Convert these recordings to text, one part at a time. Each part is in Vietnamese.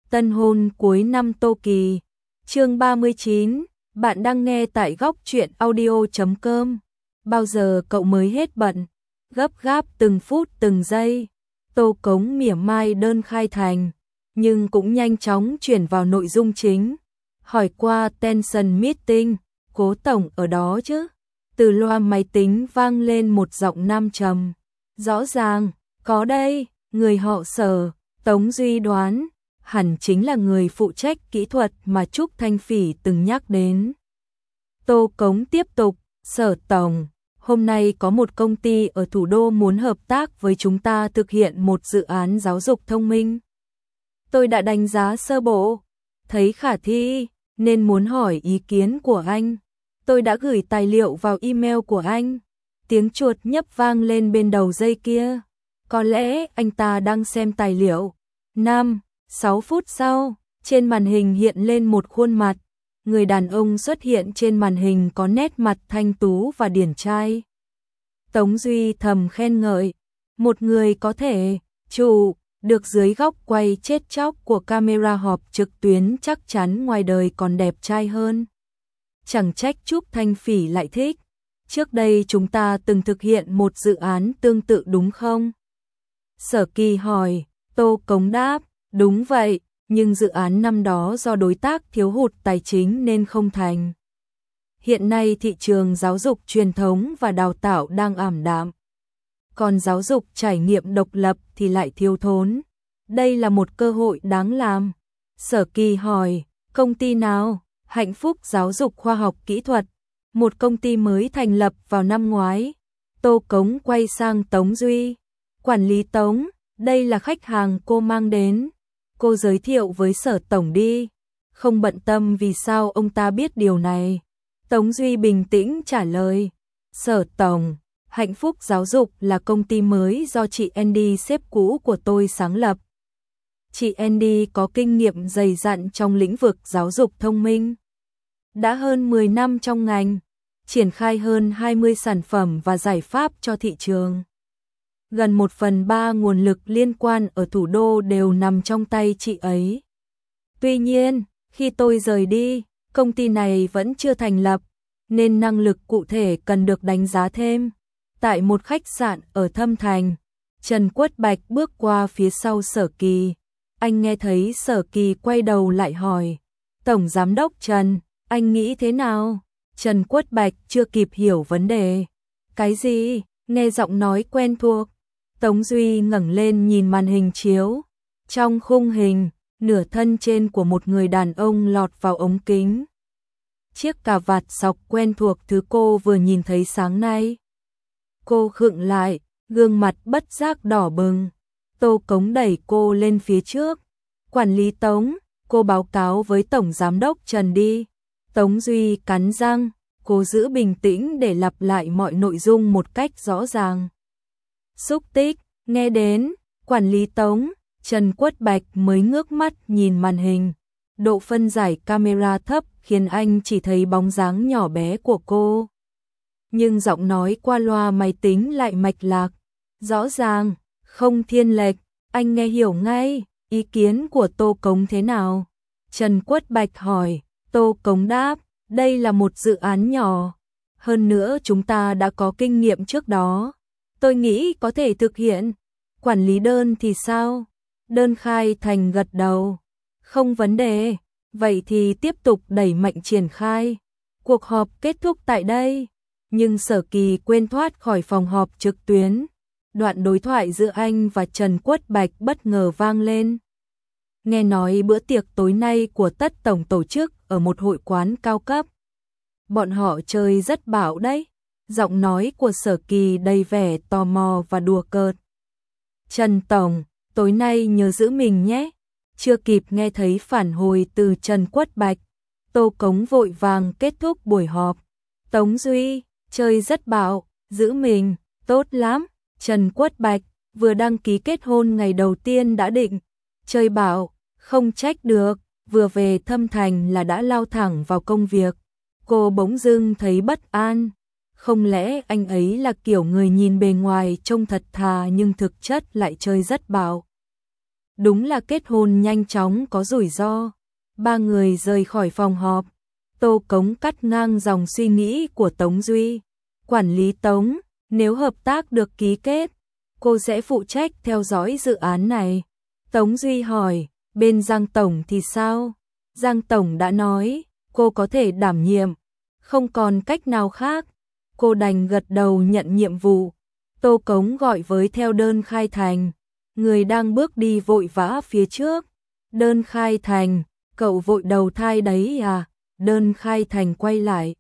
Tân hôn cuối năm Tô Kỳ. Chương 39, bạn đang nghe tại góc truyện audio.com. Bao giờ cậu mới hết bận? Gấp gáp từng phút từng giây. Tô Cống mỉa mai đơn khai thành, nhưng cũng nhanh chóng chuyển vào nội dung chính. Hỏi qua tension meeting, Cố tổng ở đó chứ? Từ loa máy tính vang lên một giọng nam trầm. Rõ ràng, có đây, người họ Sở. Tống Duy đoán hẳn chính là người phụ trách kỹ thuật mà Trúc Thanh Phỉ từng nhắc đến. Tô Cống tiếp tục, Sở tổng, hôm nay có một công ty ở thủ đô muốn hợp tác với chúng ta thực hiện một dự án giáo dục thông minh. Tôi đã đánh giá sơ bộ, thấy khả thi, nên muốn hỏi ý kiến của anh. Tôi đã gửi tài liệu vào email của anh. Tiếng chuột nhấp vang lên bên đầu dây kia. Có lẽ anh ta đang xem tài liệu. 5-6 phút sau, trên màn hình hiện lên một khuôn mặt. Người đàn ông xuất hiện trên màn hình có nét mặt thanh tú và điển trai. Tống Duy thầm khen ngợi. Một người có thể chụp được dưới góc quay chết chóc của camera họp trực tuyến chắc chắn ngoài đời còn đẹp trai hơn. Chẳng trách Trúc Thanh Phỉ lại thích. Trước đây chúng ta từng thực hiện một dự án tương tự đúng không? Sở Kỳ hỏi. Tô Cống đáp, đúng vậy, nhưng dự án năm đó do đối tác thiếu hụt tài chính nên không thành. Hiện nay thị trường giáo dục truyền thống và đào tạo đang ảm đạm. Còn giáo dục trải nghiệm độc lập thì lại thiếu thốn. Đây là một cơ hội đáng làm. Sở Kỳ hỏi, công ty nào? Hạnh Phúc Giáo dục Khoa học Kỹ thuật, một công ty mới thành lập vào năm ngoái. Tô Cống quay sang Tống Duy. Quản lý Tống, đây là khách hàng cô mang đến. Cô giới thiệu với Sở tổng đi. Không bận tâm vì sao ông ta biết điều này. Tống Duy bình tĩnh trả lời. Sở tổng, Hạnh Phúc Giáo dục là công ty mới do chị Andy sếp cũ của tôi sáng lập. Chị Andy có kinh nghiệm dày dặn trong lĩnh vực giáo dục thông minh. Đã hơn 10 năm trong ngành, triển khai hơn 20 sản phẩm và giải pháp cho thị trường. Gần 1/3 nguồn lực liên quan ở thủ đô đều nằm trong tay chị ấy. Tuy nhiên, khi tôi rời đi, công ty này vẫn chưa thành lập, nên năng lực cụ thể cần được đánh giá thêm. Tại một khách sạn ở Thâm Thành, Trần Quất Bạch bước qua phía sau Sở Kỳ. Anh nghe thấy Sở Kỳ quay đầu lại hỏi, Tổng Giám đốc Trần, anh nghĩ thế nào? Trần Quất Bạch chưa kịp hiểu vấn đề. Cái gì? Nghe giọng nói quen thuộc. Tống Duy ngẩng lên nhìn màn hình chiếu. Trong khung hình, nửa thân trên của một người đàn ông lọt vào ống kính. Chiếc cà vạt sọc quen thuộc thứ cô vừa nhìn thấy sáng nay. Cô khựng lại, gương mặt bất giác đỏ bừng. Tô Cống đẩy cô lên phía trước. Quản lý Tống, cô báo cáo với Tổng Giám đốc Trần đi. Tống Duy cắn răng, cố giữ bình tĩnh để lặp lại mọi nội dung một cách rõ ràng. Xúc tích, nghe đến, quản lý Tống, Trần Quất Bạch mới ngước mắt nhìn màn hình. Độ phân giải camera thấp khiến anh chỉ thấy bóng dáng nhỏ bé của cô. Nhưng giọng nói qua loa máy tính lại mạch lạc. Rõ ràng, không thiên lệch, anh nghe hiểu ngay. Ý kiến của Tô Cống thế nào? Trần Quất Bạch hỏi. Tô Cống đáp, đây là một dự án nhỏ. Hơn nữa chúng ta đã có kinh nghiệm trước đó. Tôi nghĩ có thể thực hiện. Quản lý đơn thì sao? Đơn khai thành gật đầu. Không vấn đề. Vậy thì tiếp tục đẩy mạnh triển khai. Cuộc họp kết thúc tại đây. Nhưng Sở Kỳ quên thoát khỏi phòng họp trực tuyến. Đoạn đối thoại giữa anh và Trần Quất Bạch bất ngờ vang lên. Nghe nói bữa tiệc tối nay của Tất Tổng tổ chức ở một hội quán cao cấp. Bọn họ chơi rất bạo đấy. Giọng nói của Sở Kỳ đầy vẻ tò mò và đùa cợt. Trần Tổng, tối nay nhớ giữ mình nhé. Chưa kịp nghe thấy phản hồi từ Trần Quất Bạch, Tô Cống vội vàng kết thúc buổi họp. Tống Duy, chơi rất bạo, giữ mình, tốt lắm. Trần Quất Bạch, vừa đăng ký kết hôn ngày đầu tiên đã định. Chơi bạo, không trách được, vừa về Thâm Thành là đã lao thẳng vào công việc. Cô bỗng dưng thấy bất an. Không lẽ anh ấy là kiểu người nhìn bề ngoài trông thật thà nhưng thực chất lại chơi rất bạo. Đúng là kết hôn nhanh chóng có rủi ro. Ba người rời khỏi phòng họp. Tô Cống cắt ngang dòng suy nghĩ của Tống Duy. Quản lý Tống, nếu hợp tác được ký kết, cô sẽ phụ trách theo dõi dự án này. Tống Duy hỏi, bên Giang Tổng thì sao? Giang Tổng đã nói, cô có thể đảm nhiệm, không còn cách nào khác. Cô đành gật đầu nhận nhiệm vụ. Tô Cống gọi với theo đơn khai thành. Người đang bước đi vội vã phía trước. Đơn khai thành, cậu vội đầu thai đấy à? Đơn khai thành quay lại.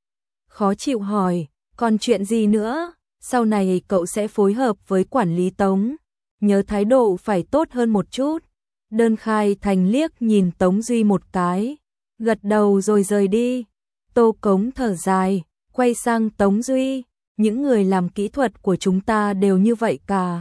Khó chịu hỏi, còn chuyện gì nữa? Sau này cậu sẽ phối hợp với quản lý Tống. Nhớ thái độ phải tốt hơn một chút. Đơn khai thành liếc nhìn Tống Duy một cái. Gật đầu rồi rời đi. Tô Cống thở dài, quay sang Tống Duy. Những người làm kỹ thuật của chúng ta đều như vậy cả.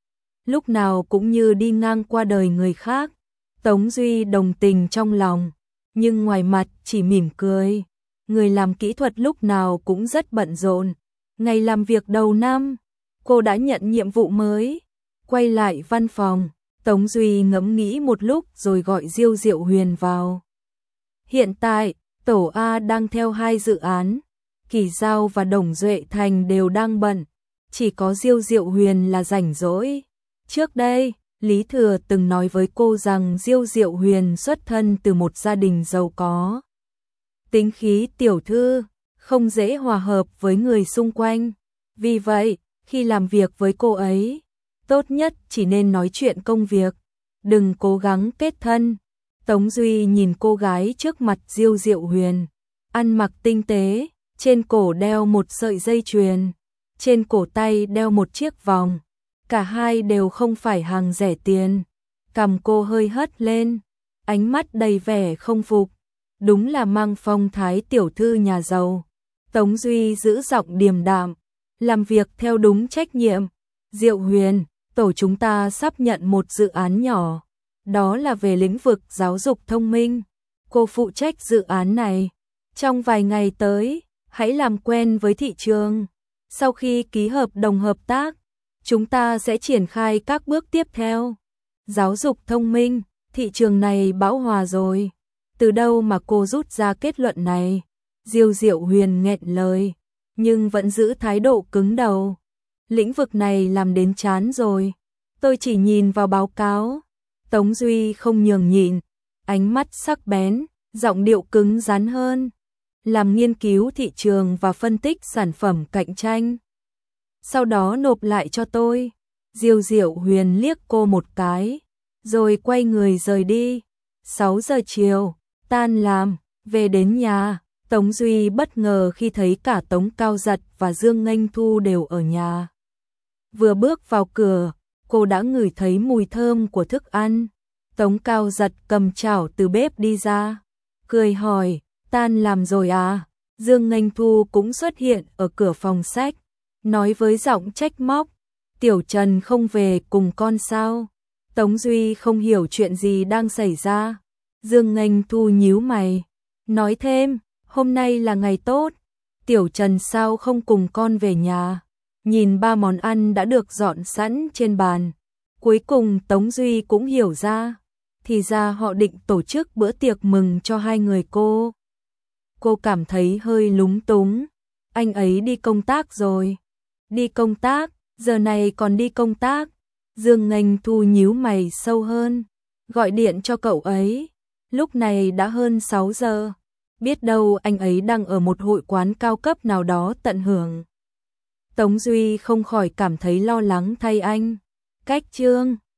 Lúc nào cũng như đi ngang qua đời người khác. Tống Duy đồng tình trong lòng, nhưng ngoài mặt chỉ mỉm cười. Người làm kỹ thuật lúc nào cũng rất bận rộn. Ngày làm việc đầu năm, cô đã nhận nhiệm vụ mới. Quay lại văn phòng, Tống Duy ngẫm nghĩ một lúc rồi gọi Diêu Diệu Huyền vào. Hiện tại, Tổ A đang theo 2 dự án. Kỳ Giao và Đồng Duệ Thành đều đang bận. Chỉ có Diêu Diệu Huyền là rảnh rỗi. Trước đây, Lý Thừa từng nói với cô rằng Diêu Diệu Huyền xuất thân từ một gia đình giàu có. Tính khí tiểu thư, không dễ hòa hợp với người xung quanh. Vì vậy, khi làm việc với cô ấy, tốt nhất chỉ nên nói chuyện công việc, đừng cố gắng kết thân. Tống Duy nhìn cô gái trước mặt Diêu Diệu Huyền, ăn mặc tinh tế, trên cổ đeo một sợi dây chuyền, trên cổ tay đeo một chiếc vòng. Cả hai đều không phải hàng rẻ tiền. Cằm cô hơi hất lên, ánh mắt đầy vẻ không phục. Đúng là mang phong thái tiểu thư nhà giàu. Tống Duy giữ giọng điềm đạm, làm việc theo đúng trách nhiệm. Diệu Huyền, tổ chúng ta sắp nhận một dự án nhỏ. Đó là về lĩnh vực giáo dục thông minh. Cô phụ trách dự án này. Trong vài ngày tới, hãy làm quen với thị trường. Sau khi ký hợp đồng hợp tác, chúng ta sẽ triển khai các bước tiếp theo. Giáo dục thông minh, thị trường này bão hòa rồi. Từ đâu mà cô rút ra kết luận này? Diêu Diệu Huyền nghẹn lời, nhưng vẫn giữ thái độ cứng đầu. Lĩnh vực này làm đến chán rồi. Tôi chỉ nhìn vào báo cáo. Tống Duy không nhường nhịn, ánh mắt sắc bén, giọng điệu cứng rắn hơn. Làm nghiên cứu thị trường và phân tích sản phẩm cạnh tranh. Sau đó nộp lại cho tôi. Diêu Diệu Huyền liếc cô một cái, rồi quay người rời đi. 6 giờ chiều, tan làm, về đến nhà, Tống Duy bất ngờ khi thấy cả Tống Cao Giật và Dương Nghênh Thu đều ở nhà. Vừa bước vào cửa, cô đã ngửi thấy mùi thơm của thức ăn. Tống Cao Giật cầm chảo từ bếp đi ra, cười hỏi, tan làm rồi à? Dương Nghênh Thu cũng xuất hiện ở cửa phòng sách, nói với giọng trách móc, Tiểu Trần không về cùng con sao? Tống Duy không hiểu chuyện gì đang xảy ra. Dương Nghênh Thu nhíu mày, nói thêm, hôm nay là ngày tốt, Tiểu Trần sao không cùng con về nhà? Nhìn 3 món ăn đã được dọn sẵn trên bàn, cuối cùng Tống Duy cũng hiểu ra, thì ra họ định tổ chức bữa tiệc mừng cho 2 người cô. Cô cảm thấy hơi lúng túng, anh ấy đi công tác rồi. Đi công tác, giờ này còn đi công tác. Dương Nghênh Thu nhíu mày sâu hơn, gọi điện cho cậu ấy. Lúc này đã hơn 6 giờ, biết đâu anh ấy đang ở một hội quán cao cấp nào đó tận hưởng. Tống Duy không khỏi cảm thấy lo lắng thay anh. Cách chương